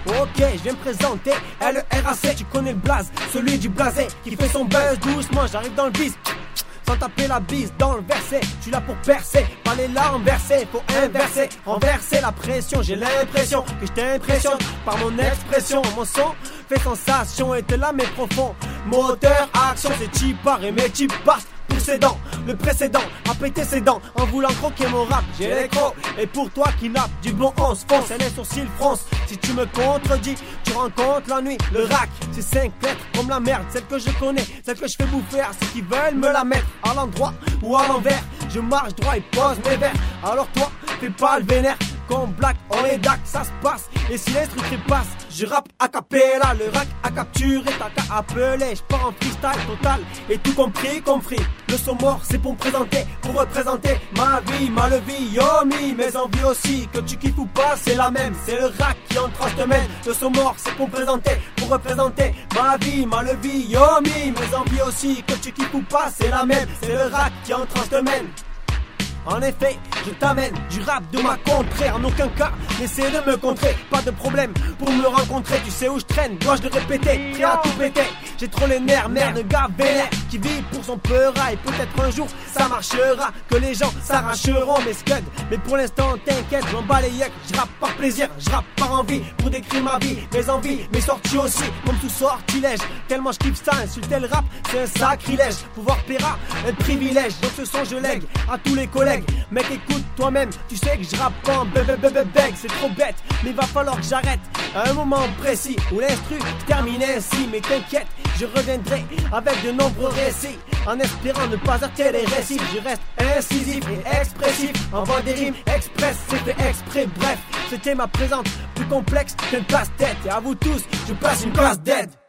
Ok, je viens me présenter, LERAC, tu connais le blaze, celui du blasé qui fait son buzz doucement, j'arrive dans le bise. Sans taper la bise dans le verset, je suis là pour percer, pas les larmes versées, faut inverser, renverser la pression, j'ai l'impression que je t'impressionne par mon expression, mon son fait sensation et t'es là mais profond, moteur, action, c'est chipar et mes chips partent pour ses dents, le précédent a pété ses dents en voulant croquer mon rap, j'ai les crocs, et pour toi qui nappe du bon on se fonce, et les sourcils froncent, si tu me contredis, tu rencontres la nuit, le rack, c'est 5 lettres comme la merde, celle que je connais, celle que je fais bouffer à ceux qui veulent me la mettre, à l'endroit ou à l'envers, je marche droit et pose mes vers, alors toi, fais pas le vénère, comme Black, on est dac, ça se passe, et si l'instru passe, je rappe a cappella, le rack a capturé, t'as qu'à appeler, je pars en freestyle total, et tout compris, le son mort c'est pour me présenter, pour représenter ma vie, ma levie, yomi, mes envies aussi, que tu kiffes ou pas, c'est la même, c'est le rack qui en trace te mène, le son mort c'est pour me présenter, pour représenter ma vie, ma levie, yomi, mes envies aussi, que tu kiffes ou pas, c'est la même, c'est le rack qui en trace te mène. En effet, je t'amène du rap de ma contrée. En aucun cas, n'essaie de me contrer. Pas de problème pour me rencontrer. Tu sais où je traîne, dois-je le répéter? Prêt à tout péter. J'ai trop les nerfs, merde, gars vénère qui vit pour son peura. Et peut-être un jour, ça marchera. Que les gens s'arracheront mes scuds. Mais pour l'instant, t'inquiète, j'en bats les yeux. Je rappe par plaisir, je rappe par envie. Pour décrire ma vie, mes envies, mes sorties aussi. Comme tout sortilège, tellement je kiffe ça. Insulter le rap, c'est un sacrilège. Pouvoir péra, un privilège. Donc ce son, je lègue à tous les collègues. Mec, écoute toi-même, tu sais que je rappe en beg, c'est trop bête, mais il va falloir que j'arrête à un moment précis où l'instru termine ainsi. Mais t'inquiète, je reviendrai avec de nombreux récits, en espérant ne pas heurter les récits. Je reste incisif et expressif, envoie des rimes express, c'est fait exprès. Bref, c'était ma présence plus complexe qu'une casse-tête. Et à vous tous, je passe une classe d'aide.